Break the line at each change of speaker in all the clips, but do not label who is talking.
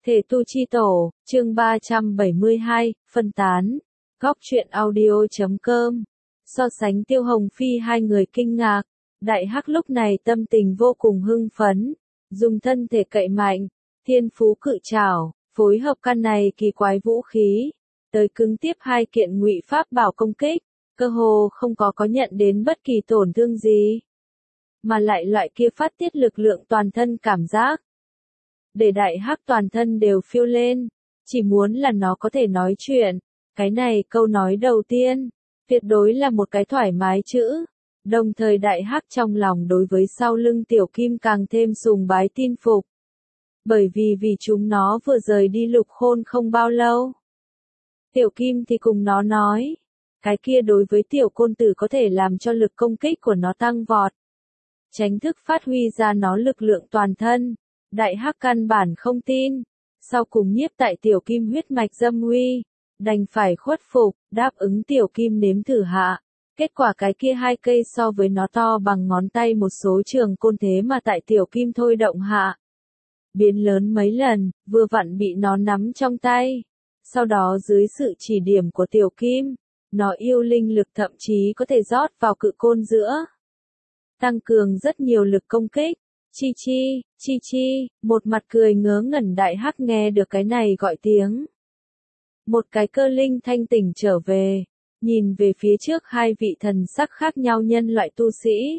Thể tu chi tổ, chương 372, phân tán. Góc truyện audio.com. So sánh Tiêu Hồng Phi, hai người kinh ngạc. Đại Hắc lúc này tâm tình vô cùng hưng phấn, dùng thân thể cậy mạnh, thiên phú cự trảo, phối hợp căn này kỳ quái vũ khí, tới cứng tiếp hai kiện ngụy pháp bảo công kích, cơ hồ không có nhận đến bất kỳ tổn thương gì, mà lại loại kia phát tiết lực lượng toàn thân cảm giác, để Đại Hắc toàn thân đều phiêu lên, chỉ muốn là nó có thể nói chuyện. Cái này câu nói đầu tiên, tuyệt đối là một cái thoải mái chữ. Đồng thời Đại Hắc trong lòng đối với sau lưng Tiểu Kim càng thêm sùng bái tin phục. Bởi vì chúng nó vừa rời đi Lục Khôn không bao lâu. Tiểu Kim thì cùng nó nói, cái kia đối với Tiểu Côn Tử có thể làm cho lực công kích của nó tăng vọt. Tránh thức phát huy ra nó lực lượng toàn thân. Đại Hắc căn bản không tin, sau cùng nhiếp tại Tiểu Kim huyết mạch dâm uy, đành phải khuất phục, đáp ứng Tiểu Kim nếm thử hạ. Kết quả cái kia hai cây so với nó to bằng ngón tay một số trường côn thế mà tại Tiểu Kim thôi động hạ. Biến lớn mấy lần, vừa vặn bị nó nắm trong tay. Sau đó dưới sự chỉ điểm của Tiểu Kim, nó yêu linh lực thậm chí có thể rót vào cự côn giữa. Tăng cường rất nhiều lực công kích. Chi chi, một mặt cười ngớ ngẩn Đại Hắc nghe được cái này gọi tiếng. Một cái cơ linh thanh tỉnh trở về, nhìn về phía trước hai vị thần sắc khác nhau nhân loại tu sĩ.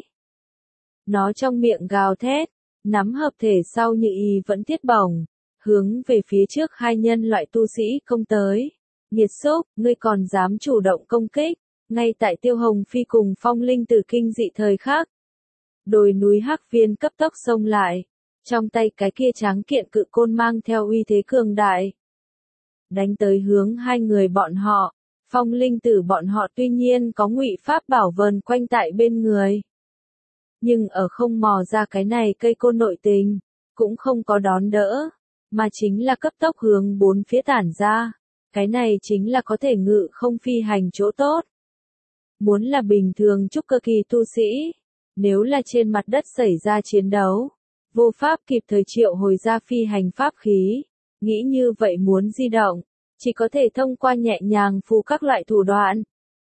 Nó trong miệng gào thét, nắm hợp thể sau như y vẫn tiết bổng, hướng về phía trước hai nhân loại tu sĩ công tới. Nghiệt xúc, ngươi còn dám chủ động công kích, ngay tại Tiêu Hồng Phi cùng Phong Linh Tử kinh dị thời khắc. Đồi núi Hắc Viên cấp tốc xông lại, trong tay cái kia tráng kiện cự côn mang theo uy thế cường đại. Đánh tới hướng hai người bọn họ, Phong Linh Tử bọn họ tuy nhiên có ngụy pháp bảo vờn quanh tại bên người. Nhưng ở không mò ra cái này cây côn nội tình, cũng không có đón đỡ, mà chính là cấp tốc hướng bốn phía tản ra. Cái này chính là có thể ngự không phi hành chỗ tốt. Muốn là bình thường trúc cơ kỳ tu sĩ, nếu là trên mặt đất xảy ra chiến đấu, vô pháp kịp thời triệu hồi ra phi hành pháp khí, nghĩ như vậy muốn di động, chỉ có thể thông qua nhẹ nhàng phù các loại thủ đoạn.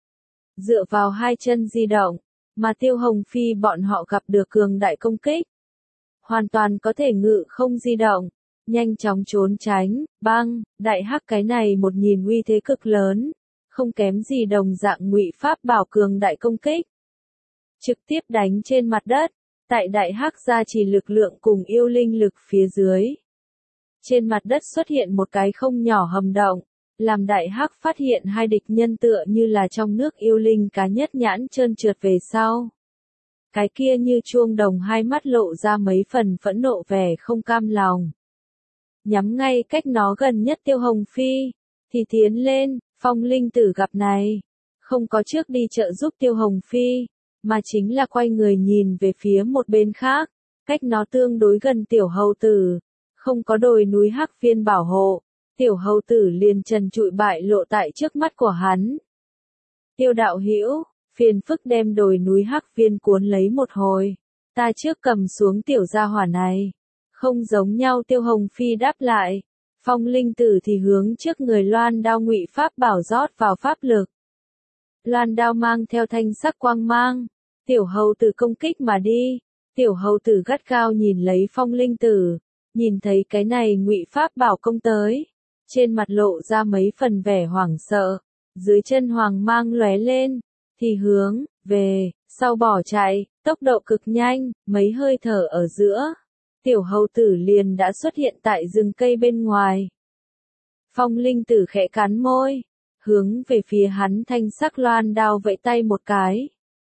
Dựa vào hai chân di động, mà Tiêu Hồng Phi bọn họ gặp được cường đại công kích. Hoàn toàn có thể ngự không di động, nhanh chóng trốn tránh, băng, Đại Hắc cái này một nhìn uy thế cực lớn, không kém gì đồng dạng ngụy pháp bảo cường đại công kích. Trực tiếp đánh trên mặt đất, tại Đại Hắc gia trì lực lượng cùng yêu linh lực phía dưới. Trên mặt đất xuất hiện một cái không nhỏ hầm động, làm Đại Hắc phát hiện hai địch nhân tựa như là trong nước yêu linh cá nhất nhãn trơn trượt về sau. Cái kia như chuông đồng hai mắt lộ ra mấy phần phẫn nộ vẻ không cam lòng. Nhắm ngay cách nó gần nhất Tiêu Hồng Phi, thì tiến lên, Phong Linh Tử gặp này. Không có trước đi trợ giúp Tiêu Hồng Phi, mà chính là quay người nhìn về phía một bên khác, cách nó tương đối gần Tiểu Hầu Tử. Không có đồi núi Hắc Viên bảo hộ, Tiểu Hầu Tử liền trần trụi bại lộ tại trước mắt của hắn. Tiêu đạo hữu, phiền phức đem đồi núi Hắc Viên cuốn lấy một hồi, ta trước cầm xuống tiểu gia hỏa này. Không giống nhau Tiêu Hồng Phi đáp lại, Phong Linh Tử thì hướng trước người loan đao ngụy pháp bảo rót vào pháp lực. Loan đao mang theo thanh sắc quang mang, Tiểu Hầu Tử công kích mà đi. Tiểu Hầu Tử gắt gao nhìn lấy Phong Linh Tử, nhìn thấy cái này ngụy pháp bảo công tới, trên mặt lộ ra mấy phần vẻ hoảng sợ, dưới chân hoàng mang lóe lên, thì hướng về sau bỏ chạy, tốc độ cực nhanh, mấy hơi thở ở giữa, Tiểu Hầu Tử liền đã xuất hiện tại rừng cây bên ngoài. Phong Linh Tử khẽ cắn môi, hướng về phía hắn thanh sắc loan đao vẫy tay một cái.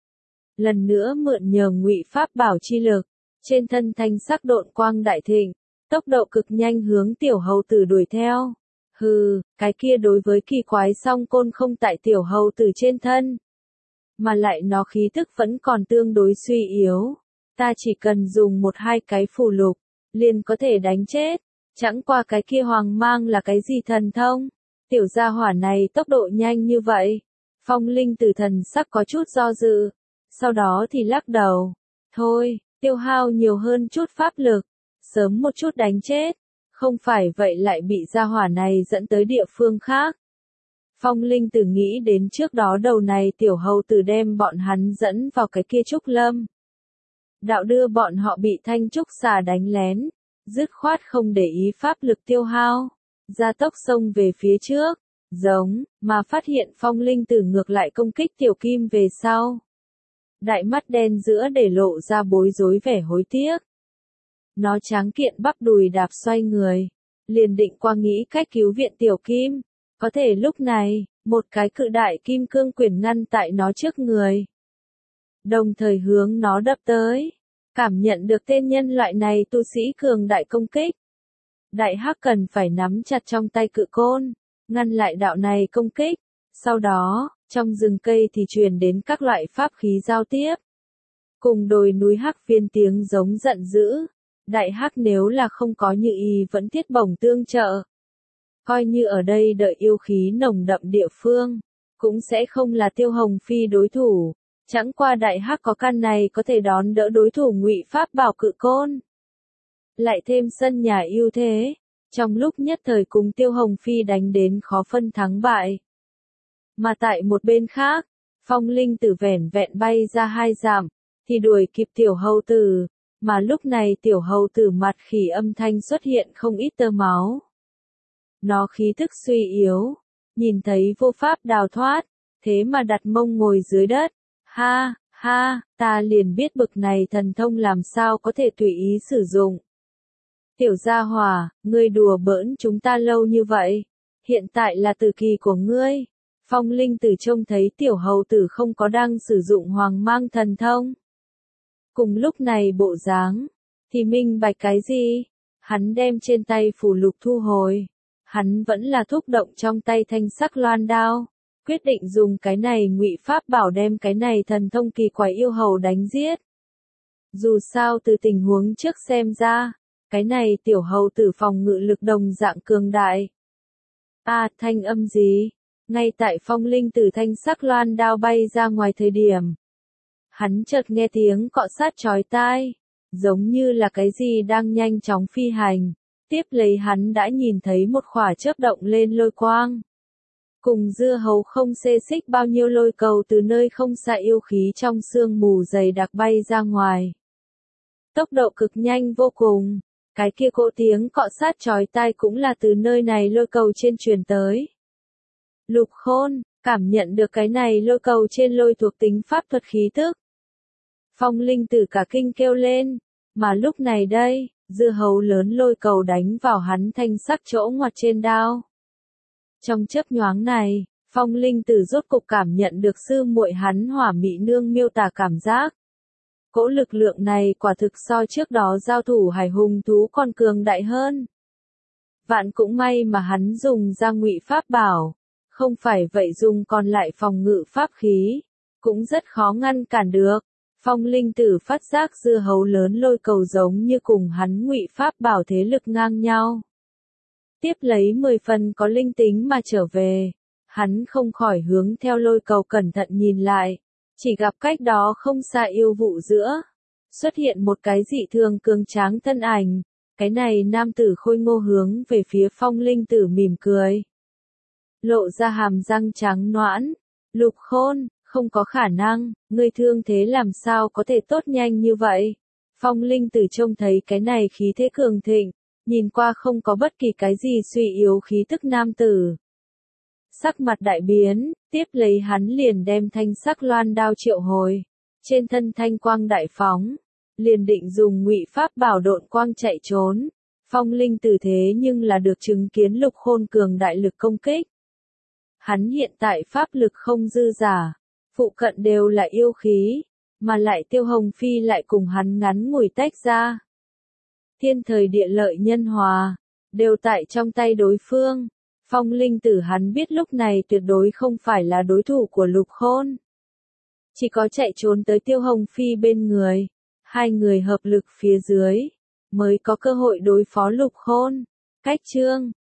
Lần nữa mượn nhờ ngụy pháp bảo chi lực, trên thân thanh sắc độn quang đại thịnh, tốc độ cực nhanh hướng Tiểu Hầu Tử đuổi theo. Hừ, cái kia đối với kỳ quái song côn không tại Tiểu Hầu Tử trên thân, mà lại nó khí tức vẫn còn tương đối suy yếu. Ta chỉ cần dùng một hai cái phù lục, liền có thể đánh chết. Chẳng qua cái kia hoàng mang là cái gì thần thông? Tiểu gia hỏa này tốc độ nhanh như vậy. Phong Linh Tử thần sắc có chút do dự, sau đó thì lắc đầu. Thôi, tiêu hao nhiều hơn chút pháp lực, sớm một chút đánh chết. Không phải vậy lại bị gia hỏa này dẫn tới địa phương khác. Phong Linh Tử nghĩ đến trước đó đầu này tiểu hầu tử đem bọn hắn dẫn vào cái kia trúc lâm. Đạo đưa bọn họ bị thanh trúc xà đánh lén, dứt khoát không để ý pháp lực tiêu hao, gia tốc xông về phía trước, giống, mà phát hiện Phong Linh Tử ngược lại công kích tiểu kim về sau. Đại mắt đen giữa để lộ ra bối rối vẻ hối tiếc. Nó tráng kiện bắp đùi đạp xoay người, liền định qua nghĩ cách cứu viện tiểu kim, có thể lúc này, một cái cự đại kim cương quyền ngăn tại nó trước người. Đồng thời hướng nó đập tới, cảm nhận được tên nhân loại này tu sĩ cường đại công kích. Đại hắc cần phải nắm chặt trong tay cự côn, ngăn lại đạo này công kích, sau đó, trong rừng cây thì truyền đến các loại pháp khí giao tiếp. Cùng đồi núi hắc phiên tiếng giống giận dữ, đại hắc nếu là không có Như Ý vẫn thiết bổng tương trợ. Coi như ở đây đợi yêu khí nồng đậm địa phương, cũng sẽ không là Tiêu Hồng Phi đối thủ, chẳng qua đại hắc có căn này có thể đón đỡ đối thủ Ngụy Pháp Bảo cự côn. Lại thêm sân nhà ưu thế, trong lúc nhất thời cùng Tiêu Hồng Phi đánh đến khó phân thắng bại. Mà tại một bên khác, Phong Linh Tử vẻn vẹn bay ra 2 dặm, thì đuổi kịp tiểu hầu tử, mà lúc này tiểu hầu tử mặt khỉ âm thanh xuất hiện không ít tơ máu. Nó khí thức suy yếu, nhìn thấy vô pháp đào thoát, thế mà đặt mông ngồi dưới đất. Ha, ha, ta liền biết bực này thần thông làm sao có thể tùy ý sử dụng. Tiểu gia hỏa, ngươi đùa bỡn chúng ta lâu như vậy, hiện tại là tử kỳ của ngươi. Phong Linh Tử trông thấy tiểu hầu tử không có đang sử dụng hoàng mang thần thông. Cùng lúc này bộ dáng, thì minh bạch cái gì? Hắn đem trên tay phù lục thu hồi. Hắn vẫn là thúc động trong tay thanh sắc loan đao, quyết định dùng cái này Ngụy Pháp Bảo đem cái này thần thông kỳ quái yêu hầu đánh giết. Dù sao từ tình huống trước xem ra, cái này tiểu hầu tử phòng ngự lực đồng dạng cường đại. Thanh âm gì? Ngay tại Phong Linh Tử thanh sắc loan đao bay ra ngoài thời điểm. Hắn chợt nghe tiếng cọ sát chói tai, giống như là cái gì đang nhanh chóng phi hành. Tiếp lấy hắn đã nhìn thấy một khỏa chớp động lên lôi quang. Cùng dưa hấu không xê xích bao nhiêu lôi cầu từ nơi không xa yêu khí trong sương mù dày đặc bay ra ngoài. Tốc độ cực nhanh vô cùng, cái kia cỗ tiếng cọ sát chói tai cũng là từ nơi này lôi cầu trên truyền tới. Lục Khôn, cảm nhận được cái này lôi cầu trên lôi thuộc tính pháp thuật khí tức. Phong Linh Tử cả kinh kêu lên, mà lúc này đây, dưa hấu lớn lôi cầu đánh vào hắn thanh sắc chỗ ngoặt trên đao. Trong chớp nhoáng này, Phong Linh Tử rốt cục cảm nhận được sư muội hắn Hỏa Mị Nương miêu tả cảm giác. Cỗ lực lượng này quả thực so trước đó giao thủ hải hùng thú còn cường đại hơn. Vạn cũng may mà hắn dùng ra Ngụy Pháp Bảo, không phải vậy dùng còn lại phòng ngự pháp khí, cũng rất khó ngăn cản được. Phong Linh Tử phát giác dưa hấu lớn lôi cầu giống như cùng hắn Ngụy Pháp Bảo thế lực ngang nhau. Tiếp lấy 10 phần có linh tính mà trở về, hắn không khỏi hướng theo lôi cầu cẩn thận nhìn lại, chỉ gặp cách đó không xa yêu vụ giữa, xuất hiện một cái dị thường cường tráng thân ảnh, cái này nam tử khôi ngô hướng về phía Phong Linh Tử mỉm cười. Lộ ra hàm răng trắng nõn, Lục Khôn, không có khả năng, ngươi thương thế làm sao có thể tốt nhanh như vậy. Phong Linh Tử trông thấy cái này khí thế cường thịnh, nhìn qua không có bất kỳ cái gì suy yếu khí tức nam tử. Sắc mặt đại biến, tiếp lấy hắn liền đem thanh sắc loan đao triệu hồi, trên thân thanh quang đại phóng, liền định dùng Ngụy Pháp Bảo độn quang chạy trốn. Phong Linh Tử thế nhưng là được chứng kiến Lục Khôn cường đại lực công kích. Hắn hiện tại pháp lực không dư giả, phụ cận đều là yêu khí, mà lại Tiêu Hồng Phi lại cùng hắn ngắn ngủi tách ra. Thiên thời địa lợi nhân hòa, đều tại trong tay đối phương. Phong Linh Tử hắn biết lúc này tuyệt đối không phải là đối thủ của Lục Khôn. Chỉ có chạy trốn tới Tiêu Hồng Phi bên người, hai người hợp lực phía dưới, mới có cơ hội đối phó Lục Khôn. Cách chương